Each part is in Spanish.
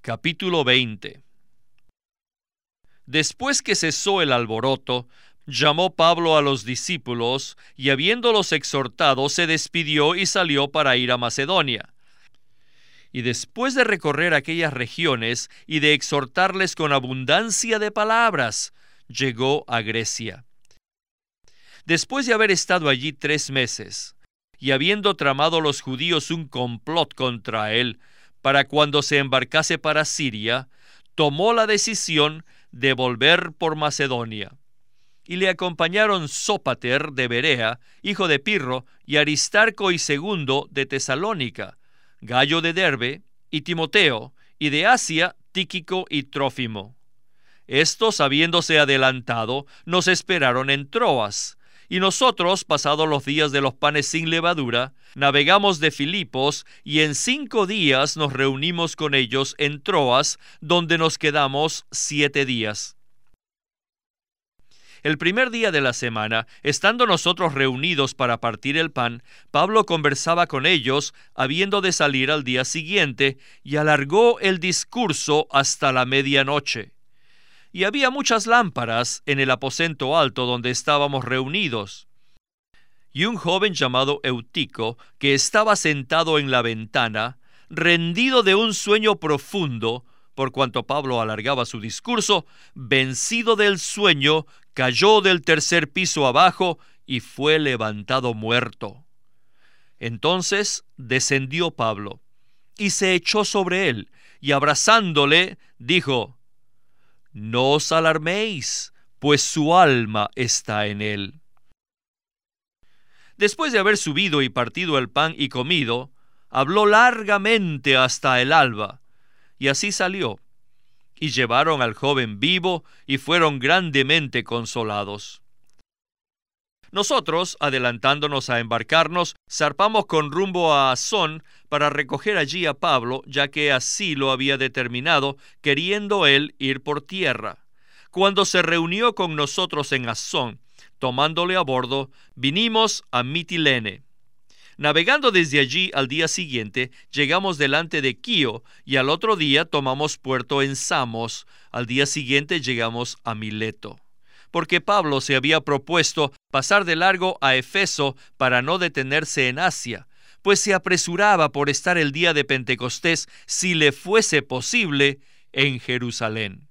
Capítulo 20. Después que cesó el alboroto, llamó Pablo a los discípulos, y habiéndolos exhortado, se despidió y salió para ir a Macedonia. Y después de recorrer aquellas regiones y de exhortarles con abundancia de palabras, llegó a Grecia. Después de haber estado allí 3 meses, y habiendo tramado los judíos un complot contra él, para cuando se embarcase para Siria, tomó la decisión de volver por Macedonia. Y le acompañaron Sópater de Berea, hijo de Pirro, y Aristarco y Segundo de Tesalónica, Gayo de Derbe, y Timoteo, y de Asia, Tíquico y Trófimo. Estos, habiéndose adelantado, nos esperaron en Troas, y nosotros, pasados los días de los panes sin levadura, navegamos de Filipos, y en 5 días nos reunimos con ellos en Troas, donde nos quedamos 7 días. El primer día de la semana, estando nosotros reunidos para partir el pan, Pablo conversaba con ellos, habiendo de salir al día siguiente, y alargó el discurso hasta la medianoche. Y había muchas lámparas en el aposento alto donde estábamos reunidos. Y un joven llamado Eutico, que estaba sentado en la ventana, rendido de un sueño profundo, por cuanto Pablo alargaba su discurso, vencido del sueño, cayó del 3er piso abajo y fue levantado muerto. Entonces descendió Pablo y se echó sobre él, y abrazándole, dijo: «No os alarméis, pues su alma está en él». Después de haber subido y partido el pan y comido, habló largamente hasta el alba, y así salió. Y llevaron al joven vivo y fueron grandemente consolados. Nosotros, adelantándonos a embarcarnos, zarpamos con rumbo a Asón para recoger allí a Pablo, ya que así lo había determinado, queriendo él ir por tierra. Cuando se reunió con nosotros en Asón, tomándole a bordo, vinimos a Mitilene. Navegando desde allí al día siguiente, llegamos delante de Quío, y al otro día tomamos puerto en Samos. Al día siguiente llegamos a Mileto, porque Pablo se había propuesto pasar de largo a Efeso para no detenerse en Asia, pues se apresuraba por estar el día de Pentecostés, si le fuese posible, en Jerusalén.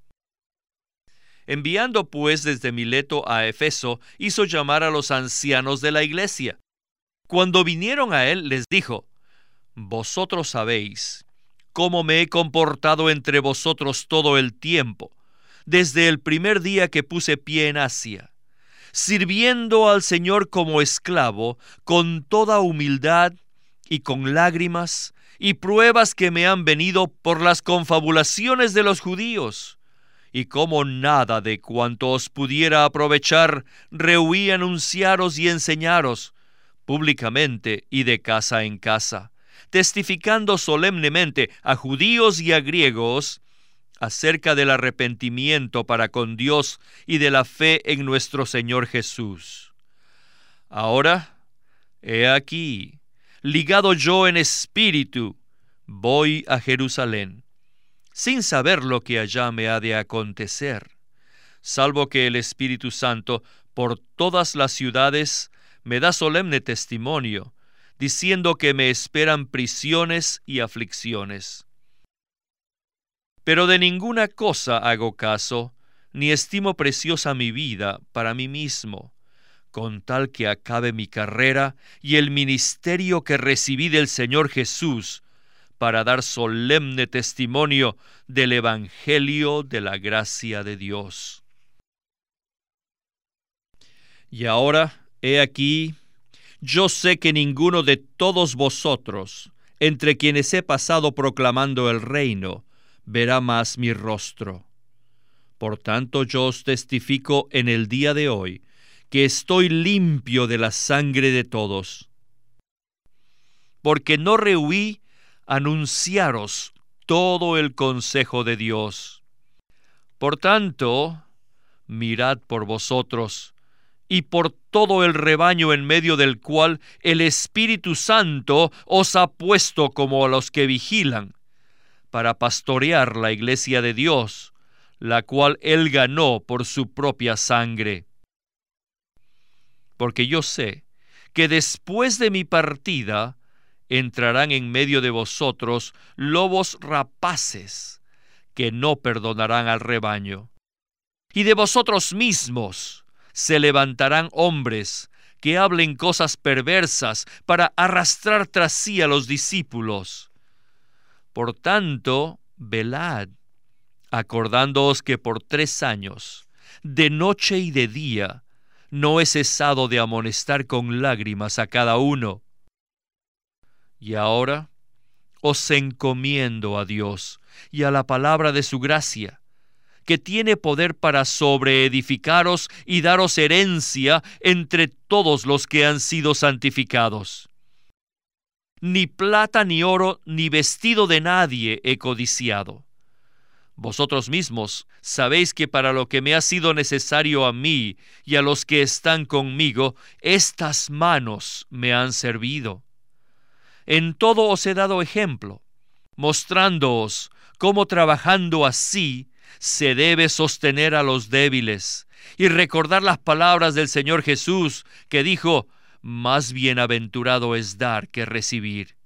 Enviando pues desde Mileto a Efeso, hizo llamar a los ancianos de la iglesia. Cuando vinieron a él, les dijo: «Vosotros sabéis cómo me he comportado entre vosotros todo el tiempo, desde el primer día que puse pie en Asia, sirviendo al Señor como esclavo, con toda humildad y con lágrimas y pruebas que me han venido por las confabulaciones de los judíos, y como nada de cuanto os pudiera aprovechar rehuí anunciaros y enseñaros públicamente y de casa en casa, testificando solemnemente a judíos y a griegos acerca del arrepentimiento para con Dios y de la fe en nuestro Señor Jesús. Ahora, he aquí, ligado yo en espíritu, voy a Jerusalén, sin saber lo que allá me ha de acontecer, salvo que el Espíritu Santo por todas las ciudades me da solemne testimonio, diciendo que me esperan prisiones y aflicciones. Pero de ninguna cosa hago caso, ni estimo preciosa mi vida para mí mismo, con tal que acabe mi carrera y el ministerio que recibí del Señor Jesús, para dar solemne testimonio del Evangelio de la gracia de Dios. Y ahora, he aquí, yo sé que ninguno de todos vosotros, entre quienes he pasado proclamando el reino, verá más mi rostro. Por tanto, yo os testifico en el día de hoy, que estoy limpio de la sangre de todos, porque no rehuí anunciaros todo el consejo de Dios. Por tanto, mirad por vosotros y por todo el rebaño en medio del cual el Espíritu Santo os ha puesto como a los que vigilan, para pastorear la iglesia de Dios, la cual Él ganó por su propia sangre. Porque yo sé que después de mi partida entrarán en medio de vosotros lobos rapaces que no perdonarán al rebaño. Y de vosotros mismos se levantarán hombres que hablen cosas perversas para arrastrar tras sí a los discípulos. Por tanto, velad, acordándoos que por 3 años, de noche y de día, no he cesado de amonestar con lágrimas a cada uno. Y ahora os encomiendo a Dios y a la palabra de su gracia, que tiene poder para sobreedificaros y daros herencia entre todos los que han sido santificados. Ni plata, ni oro, ni vestido de nadie he codiciado. Vosotros mismos sabéis que para lo que me ha sido necesario a mí y a los que están conmigo, estas manos me han servido. En todo os he dado ejemplo, mostrándoos cómo trabajando así se debe sostener a los débiles y recordar las palabras del Señor Jesús, que dijo: más bienaventurado es dar que recibir.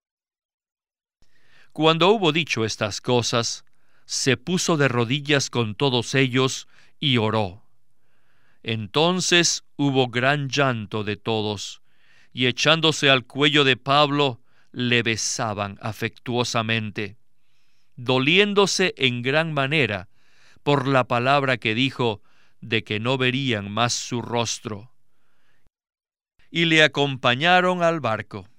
Cuando hubo dicho estas cosas, se puso de rodillas con todos ellos y oró. Entonces hubo gran llanto de todos, y echándose al cuello de Pablo, le besaban afectuosamente, doliéndose en gran manera por la palabra que dijo de que no verían más su rostro. Y le acompañaron al barco.